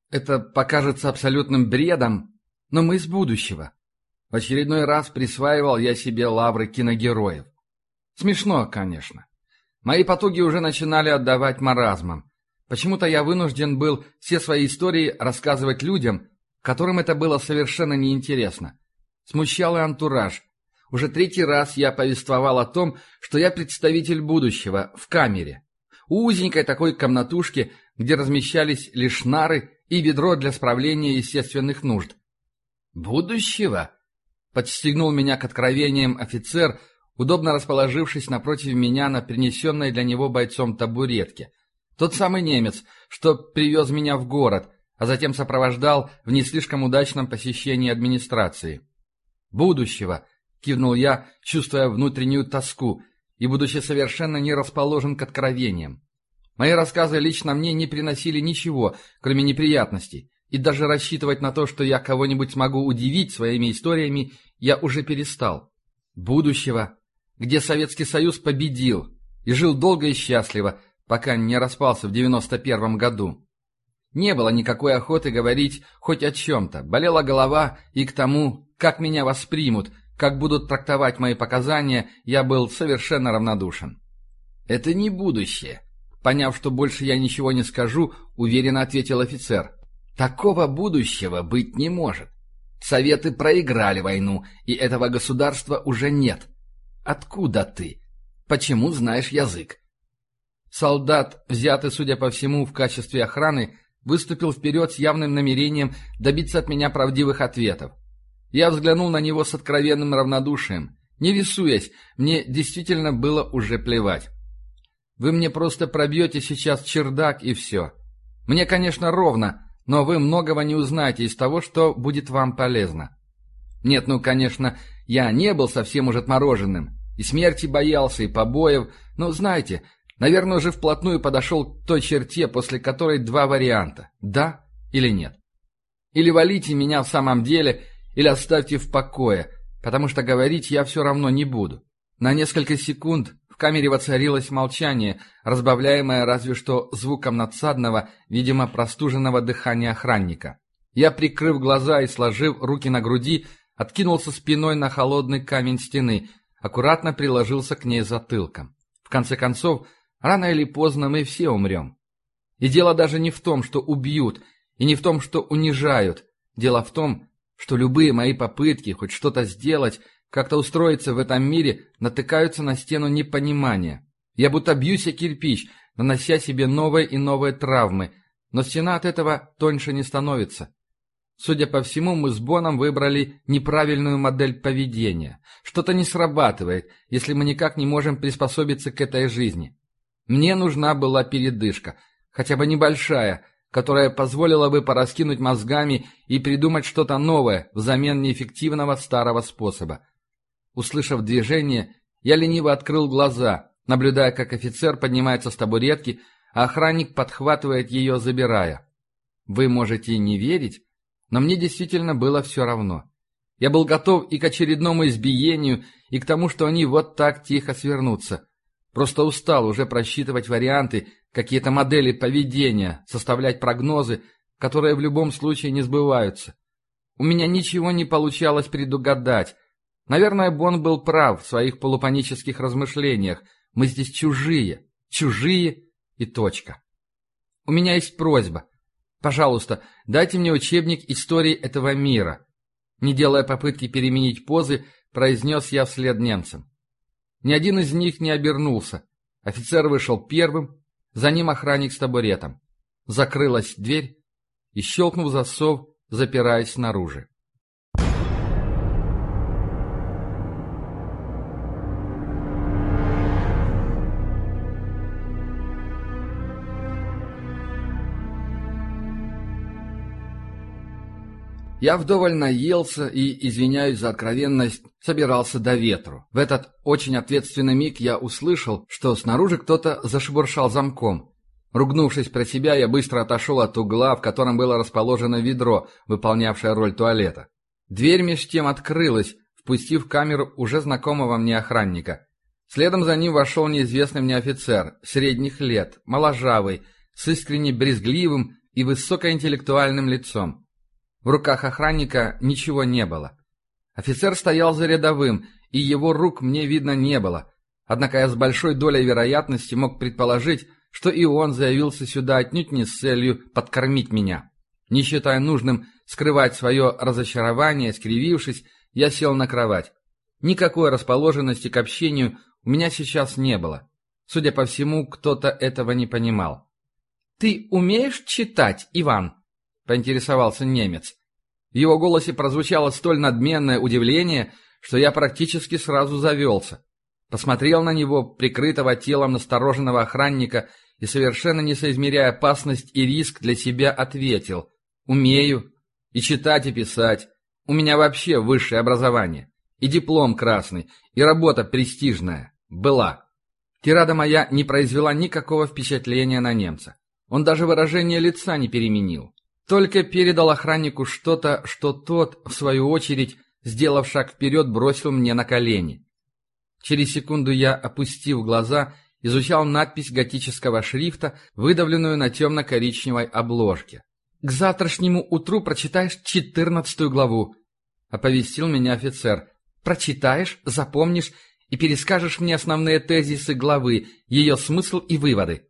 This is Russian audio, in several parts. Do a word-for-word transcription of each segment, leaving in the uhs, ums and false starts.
это покажется абсолютным бредом, но мы из будущего. В очередной раз присваивал я себе лавры киногероев. Смешно, конечно. Мои потуги уже начинали отдавать маразмом. Почему-то я вынужден был все свои истории рассказывать людям, которым это было совершенно неинтересно. Смущал и антураж. Уже третий раз я повествовал о том, что я представитель будущего, в камере. У узенькой такой комнатушки, где размещались лишь нары и ведро для справления естественных нужд. «Будущего?» — подстегнул меня к откровениям офицер, удобно расположившись напротив меня на принесенной для него бойцом табуретке. Тот самый немец, что привез меня в город, а затем сопровождал в не слишком удачном посещении администрации. «Будущего», — кивнул я, чувствуя внутреннюю тоску и будучи совершенно не расположен к откровениям. Мои рассказы лично мне не приносили ничего, кроме неприятностей, и даже рассчитывать на то, что я кого-нибудь смогу удивить своими историями, я уже перестал. Будущего, где Советский Союз победил и жил долго и счастливо, пока не распался в девяносто первом году. Не было никакой охоты говорить хоть о чем-то, болела голова, и к тому, как меня воспримут, как будут трактовать мои показания, я был совершенно равнодушен. «Это не будущее», — поняв, что больше я ничего не скажу, уверенно ответил офицер. «Такого будущего быть не может. Советы проиграли войну, и этого государства уже нет. Откуда ты? Почему знаешь язык?» Солдат, взятый, судя по всему, в качестве охраны, выступил вперед с явным намерением добиться от меня правдивых ответов. Я взглянул на него с откровенным равнодушием. Не рисуясь, мне действительно было уже плевать. «Вы мне просто пробьете сейчас чердак, и все. Мне, конечно, ровно, но вы многого не узнаете из того, что будет вам полезно. Нет, ну, конечно, я не был совсем уж отмороженным, и смерти боялся, и побоев, но, знаете, наверное, уже вплотную подошел к той черте, после которой два варианта – да или нет. Или валите меня в самом деле, или оставьте в покое, потому что говорить я все равно не буду». На несколько секунд в камере воцарилось молчание, разбавляемое разве что звуком надсадного, видимо, простуженного дыхания охранника. Я, прикрыв глаза и сложив руки на груди, откинулся спиной на холодный камень стены, аккуратно приложился к ней затылком. В конце концов, рано или поздно мы все умрем. И дело даже не в том, что убьют, и не в том, что унижают. Дело в том, что любые мои попытки хоть что-то сделать, как-то устроиться в этом мире, натыкаются на стену непонимания. Я будто бьюсь о кирпич, нанося себе новые и новые травмы, но стена от этого тоньше не становится. Судя по всему, мы с Боном выбрали неправильную модель поведения. Что-то не срабатывает, если мы никак не можем приспособиться к этой жизни. Мне нужна была передышка, хотя бы небольшая, которая позволила бы пораскинуть мозгами и придумать что-то новое взамен неэффективного старого способа. Услышав движение, я лениво открыл глаза, наблюдая, как офицер поднимается с табуретки, а охранник подхватывает ее, забирая. Вы можете не верить, но мне действительно было все равно. Я был готов и к очередному избиению, и к тому, что они вот так тихо свернутся. Просто устал уже просчитывать варианты, какие-то модели поведения, составлять прогнозы, которые в любом случае не сбываются. У меня ничего не получалось предугадать. Наверное, Бон был прав в своих полупанических размышлениях. Мы здесь чужие, чужие и точка. У меня есть просьба. Пожалуйста, дайте мне учебник истории этого мира. Не делая попытки переменить позы, произнес я вслед немцам. Ни один из них не обернулся. Офицер вышел первым, за ним охранник с табуретом. Закрылась дверь и, щелкнув засов, запираясь снаружи. Я вдоволь наелся и, извиняюсь за откровенность, собирался до ветру. В этот очень ответственный миг я услышал, что снаружи кто-то зашебуршал замком. Ругнувшись про себя, я быстро отошел от угла, в котором было расположено ведро, выполнявшее роль туалета. Дверь меж тем открылась, впустив в камеру уже знакомого мне охранника. Следом за ним вошел неизвестный мне офицер, средних лет, моложавый, с искренне брезгливым и и высокоинтеллектуальным лицом. В руках охранника ничего не было. Офицер стоял за рядовым, и его рук мне видно не было. Однако я с большой долей вероятности мог предположить, что и он заявился сюда отнюдь не с целью подкормить меня. Не считая нужным скрывать свое разочарование, скривившись, я сел на кровать. Никакой расположенности к общению у меня сейчас не было. Судя по всему, кто-то этого не понимал. «Ты умеешь читать, Иван?» — поинтересовался немец. В его голосе прозвучало столь надменное удивление, что я практически сразу завелся. Посмотрел на него, прикрытого телом настороженного охранника, и, совершенно не соизмеряя опасность и риск, для себя ответил: «Умею. И читать, и писать. У меня вообще высшее образование. И диплом красный, и работа престижная. Была». Тирада моя не произвела никакого впечатления на немца. Он даже выражение лица не переменил. Только передал охраннику что-то, что тот, в свою очередь, сделав шаг вперед, бросил мне на колени. Через секунду я, опустив глаза, изучал надпись готического шрифта, выдавленную на темно-коричневой обложке. «К завтрашнему утру прочитаешь четырнадцатую главу», — оповестил меня офицер. «Прочитаешь, запомнишь и перескажешь мне основные тезисы главы, ее смысл и выводы».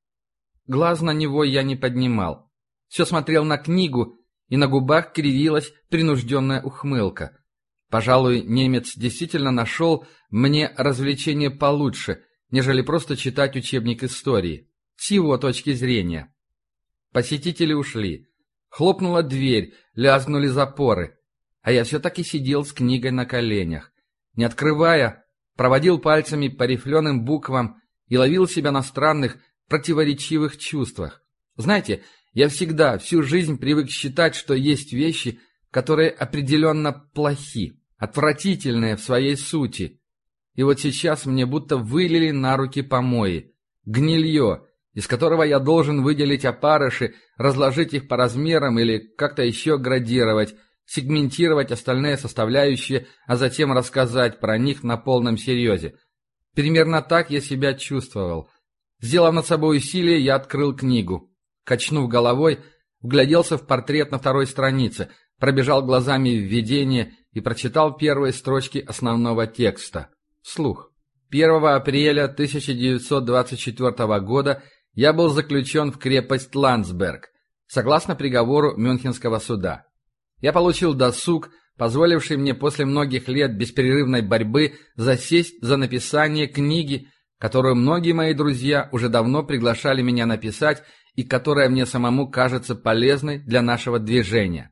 Глаз на него я не поднимал. Все смотрел на книгу, и на губах кривилась принужденная ухмылка. Пожалуй, немец действительно нашел мне развлечение получше, нежели просто читать учебник истории, с его точки зрения. Посетители ушли. Хлопнула дверь, лязгнули запоры. А я все-таки сидел с книгой на коленях. Не открывая, проводил пальцами по рифленым буквам и ловил себя на странных, противоречивых чувствах. Знаете, я всегда, всю жизнь привык считать, что есть вещи, которые определенно плохи, отвратительные в своей сути. И вот сейчас мне будто вылили на руки помои, гнилье, из которого я должен выделить опарыши, разложить их по размерам или как-то еще градировать, сегментировать остальные составляющие, а затем рассказать про них на полном серьезе. Примерно так я себя чувствовал. Сделав над собой усилие, я открыл книгу. Качнув головой, вгляделся в портрет на второй странице, пробежал глазами введение и прочитал первые строчки основного текста. Вслух. первого апреля тысяча девятьсот двадцать четвёртого года я был заключен в крепость Ландсберг, согласно приговору Мюнхенского суда. Я получил досуг, позволивший мне после многих лет беспрерывной борьбы засесть за написание книги, которую многие мои друзья уже давно приглашали меня написать и которая мне самому кажется полезной для нашего движения.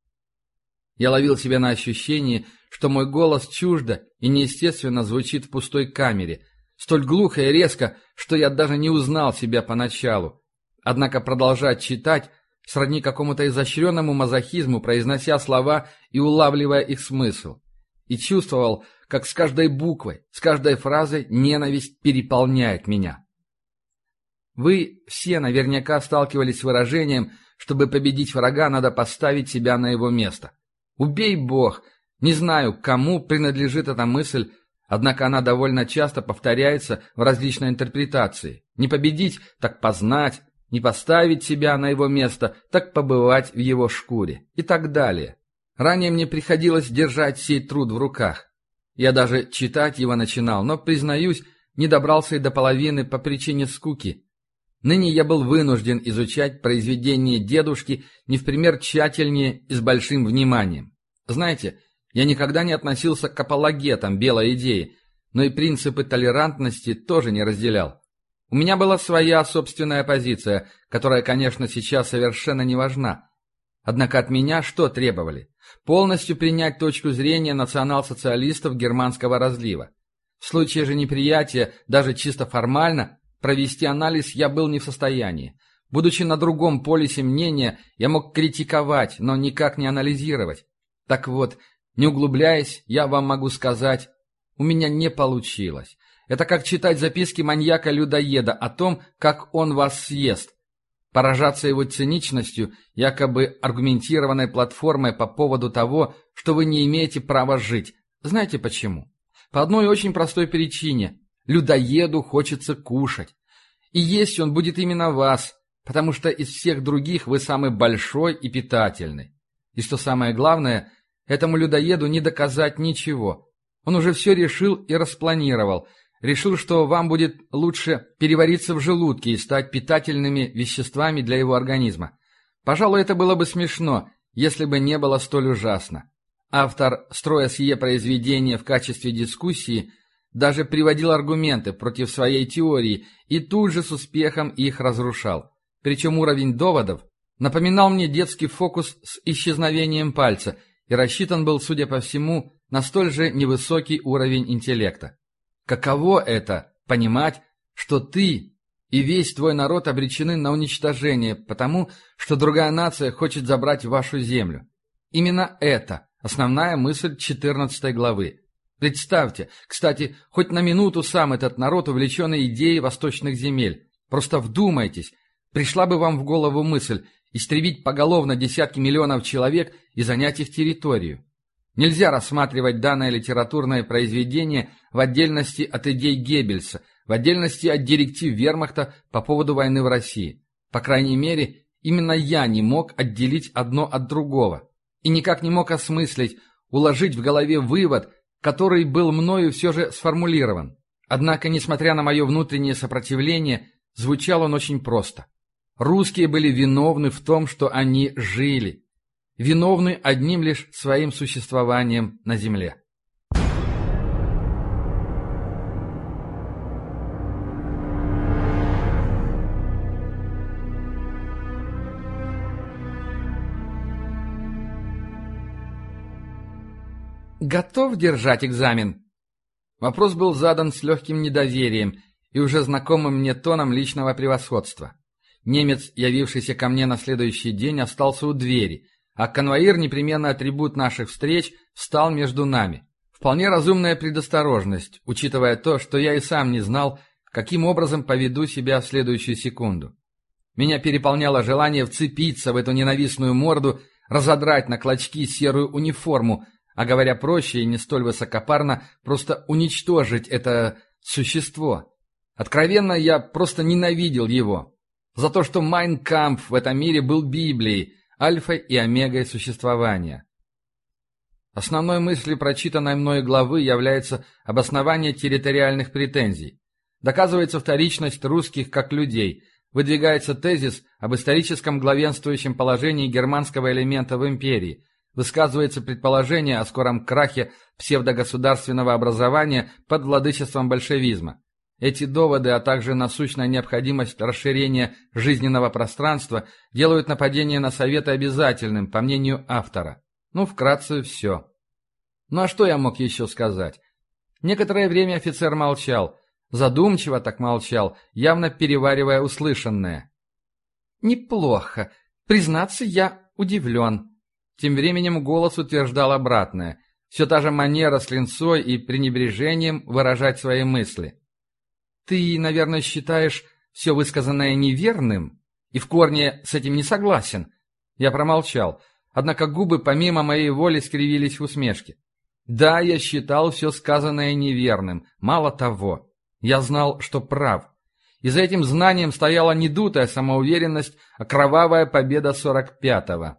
Я ловил себя на ощущении, что мой голос чуждо и неестественно звучит в пустой камере, столь глухо и резко, что я даже не узнал себя поначалу. Однако продолжать читать сродни какому-то изощренному мазохизму, произнося слова и улавливая их смысл. И чувствовал, как с каждой буквой, с каждой фразой ненависть переполняет меня. Вы все наверняка сталкивались с выражением, чтобы победить врага, надо поставить себя на его место. Убей Бог! Не знаю, кому принадлежит эта мысль, однако она довольно часто повторяется в различной интерпретации. Не победить, так познать, не поставить себя на его место, так побывать в его шкуре и так далее. Ранее мне приходилось держать сей труд в руках. Я даже читать его начинал, но, признаюсь, не добрался и до половины по причине скуки. Ныне я был вынужден изучать произведения дедушки не в пример тщательнее и с большим вниманием. Знаете, я никогда не относился к апологетам белой идеи, но и принципы толерантности тоже не разделял. У меня была своя собственная позиция, которая, конечно, сейчас совершенно не важна. Однако от меня что требовали? Полностью принять точку зрения национал-социалистов германского разлива. В случае же неприятия, даже чисто формально, провести анализ я был не в состоянии. Будучи на другом полюсе мнения, я мог критиковать, но никак не анализировать. Так вот, не углубляясь, я вам могу сказать, у меня не получилось. Это как читать записки маньяка-людоеда о том, как он вас съест. Поражаться его циничностью, якобы аргументированной платформой по поводу того, что вы не имеете права жить. Знаете почему? По одной очень простой причине. Людоеду хочется кушать. И есть он будет именно вас. потому что из всех других вы самый большой и питательный. И что самое главное, этому людоеду не доказать ничего. Он уже все решил и распланировал. Решил, что вам будет лучше перевариться в желудке и стать питательными веществами для его организма. Пожалуй, это было бы смешно, если бы не было столь ужасно. Автор, строя сие произведение в качестве дискуссии, даже приводил аргументы против своей теории и тут же с успехом их разрушал. Причем уровень доводов напоминал мне детский фокус с исчезновением пальца и рассчитан был, судя по всему, на столь же невысокий уровень интеллекта. Каково это – понимать, что ты и весь твой народ обречены на уничтожение, потому что другая нация хочет забрать вашу землю. Именно это основная мысль четырнадцатой главы. Представьте, кстати, хоть на минуту сам этот народ, увлеченный идеей восточных земель. Просто вдумайтесь, пришла бы вам в голову мысль истребить поголовно десятки миллионов человек и занять их территорию. Нельзя рассматривать данное литературное произведение в отдельности от идей Геббельса, в отдельности от директив Вермахта по поводу войны в России. По крайней мере, именно я не мог отделить одно от другого. И никак не мог осмыслить, уложить в голове вывод, который был мною все же сформулирован. Однако, несмотря на мое внутреннее сопротивление, звучал он очень просто. Русские были виновны в том, что они жили. Виновны одним лишь своим существованием на земле. «Готов держать экзамен?» Вопрос был задан с легким недоверием и уже знакомым мне тоном личного превосходства. Немец, явившийся ко мне на следующий день, остался у двери, а конвоир, непременный атрибут наших встреч, встал между нами. Вполне разумная предосторожность, учитывая то, что я и сам не знал, каким образом поведу себя в следующую секунду. Меня переполняло желание вцепиться в эту ненавистную морду, разодрать на клочки серую униформу, а говоря проще и не столь высокопарно, просто уничтожить это существо. Откровенно, я просто ненавидел его. За то, что Майн Кампф в этом мире был Библией, альфой и омегой существования. Основной мыслью прочитанной мной главы является обоснование территориальных претензий. Доказывается вторичность русских как людей, выдвигается тезис об историческом главенствующем положении германского элемента в империи, высказывается предположение о скором крахе псевдогосударственного образования под владычеством большевизма. Эти доводы, а также насущная необходимость расширения жизненного пространства делают нападение на Советы обязательным, по мнению автора. Ну, вкратце, все. Ну а что я мог еще сказать? Некоторое время офицер молчал, задумчиво так молчал, явно переваривая услышанное. «Неплохо. Признаться, я удивлен». Тем временем голос утверждал обратное. Все та же манера с линцой и пренебрежением выражать свои мысли. «Ты, наверное, считаешь все высказанное неверным и в корне с этим не согласен?» Я промолчал, однако губы помимо моей воли скривились в усмешке. Да, я считал все сказанное неверным. Мало того, я знал, что прав. И за этим знанием стояла не дутая самоуверенность, а кровавая победа сорок пятого.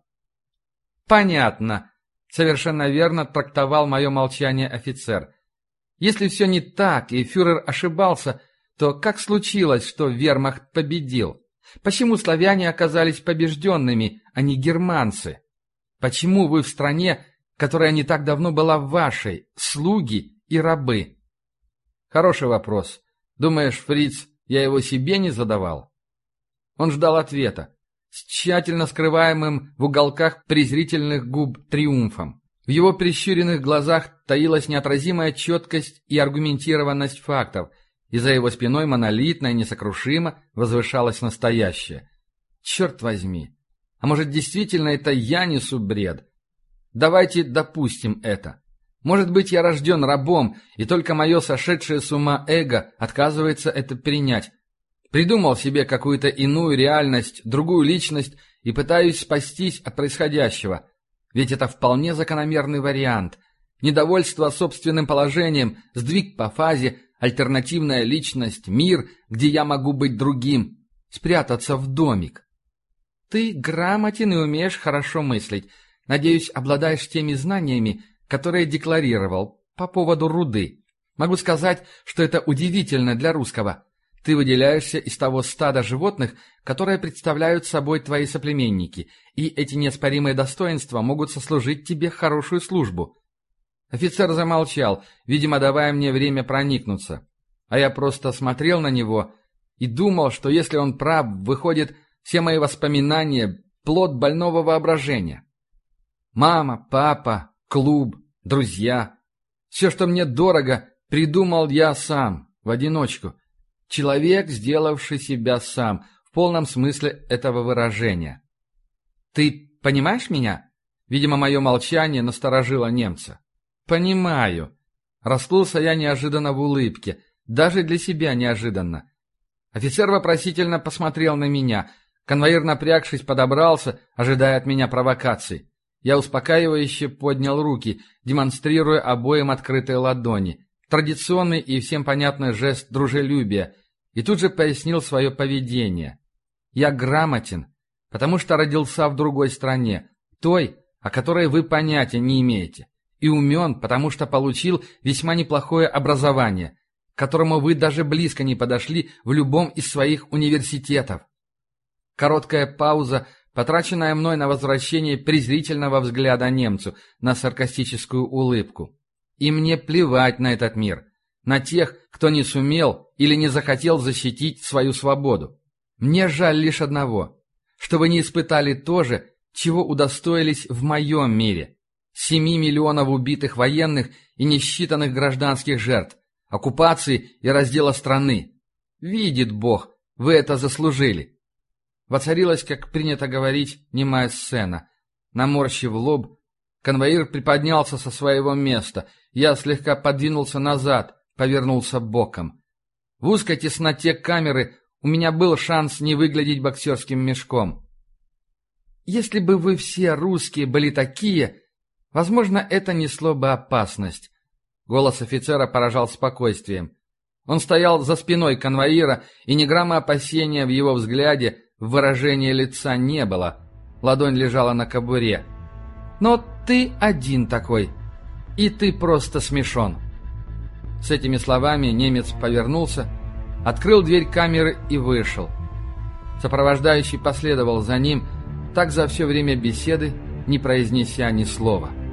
«Понятно», — совершенно верно трактовал мое молчание офицер. «Если все не так, и фюрер ошибался, то как случилось, что вермахт победил? Почему славяне оказались побежденными, а не германцы? Почему вы в стране, которая не так давно была вашей, слуги и рабы?» Хороший вопрос. Думаешь, фриц, я его себе не задавал? Он ждал ответа, с тщательно скрываемым в уголках презрительных губ триумфом. В его прищуренных глазах таилась неотразимая четкость и аргументированность фактов, и за его спиной монолитно и несокрушимо возвышалось настоящее. Черт возьми! А может, действительно это я несу бред? Давайте допустим это. Может быть, я рожден рабом, и только мое сошедшее с ума эго отказывается это принять. Придумал себе какую-то иную реальность, другую личность и пытаюсь спастись от происходящего. Ведь это вполне закономерный вариант. Недовольство собственным положением, сдвиг по фазе, альтернативная личность, мир, где я могу быть другим. спрятаться в домик. Ты грамотен и умеешь хорошо мыслить. Надеюсь, обладаешь теми знаниями, которые декларировал по поводу руды. Могу сказать, что это удивительно для русского. Ты выделяешься из того стада животных, которые представляют собой твои соплеменники, и эти неоспоримые достоинства могут сослужить тебе хорошую службу». Офицер замолчал, видимо, давая мне время проникнуться. А я просто смотрел на него и думал, что если он прав, выходит, все мои воспоминания – плод больного воображения. Мама, папа, клуб, друзья – все, что мне дорого, придумал я сам, в одиночку. Человек, сделавший себя сам, в полном смысле этого выражения. «Ты понимаешь меня?» Видимо, мое молчание насторожило немца. «Понимаю». Расплылся я неожиданно в улыбке, даже для себя неожиданно. Офицер вопросительно посмотрел на меня. Конвоир, напрягшись, подобрался, ожидая от меня провокаций. Я успокаивающе поднял руки, демонстрируя обоим открытые ладони. Традиционный и всем понятный жест дружелюбия. И тут же пояснил свое поведение. Я грамотен, потому что родился в другой стране, той, о которой вы понятия не имеете. И умен, потому что получил весьма неплохое образование, к которому вы даже близко не подошли в любом из своих университетов. Короткая пауза, потраченная мной на возвращение презрительного взгляда немцу, на саркастическую улыбку. И мне плевать на этот мир, на тех, кто не сумел или не захотел защитить свою свободу. Мне жаль лишь одного, что вы не испытали то же, чего удостоились в моем мире. Семи миллионов убитых военных и несчитанных гражданских жертв, оккупации и раздела страны. Видит Бог, вы это заслужили. Воцарилась, как принято говорить, немая сцена. Наморщив лоб, конвоир приподнялся со своего места. Я слегка подвинулся назад, повернулся боком. В узкой тесноте камеры у меня был шанс не выглядеть боксерским мешком. Если бы вы все русские были такие, возможно, это несло бы опасность. Голос офицера поражал спокойствием. Он стоял за спиной конвоира, и ни грамма опасения в его взгляде, в выражении лица не было. Ладонь лежала на кобуре. «Но ты один такой, и ты просто смешон». С этими словами немец повернулся, открыл дверь камеры и вышел. Сопровождающий последовал за ним, так за все время беседы не произнеся ни слова.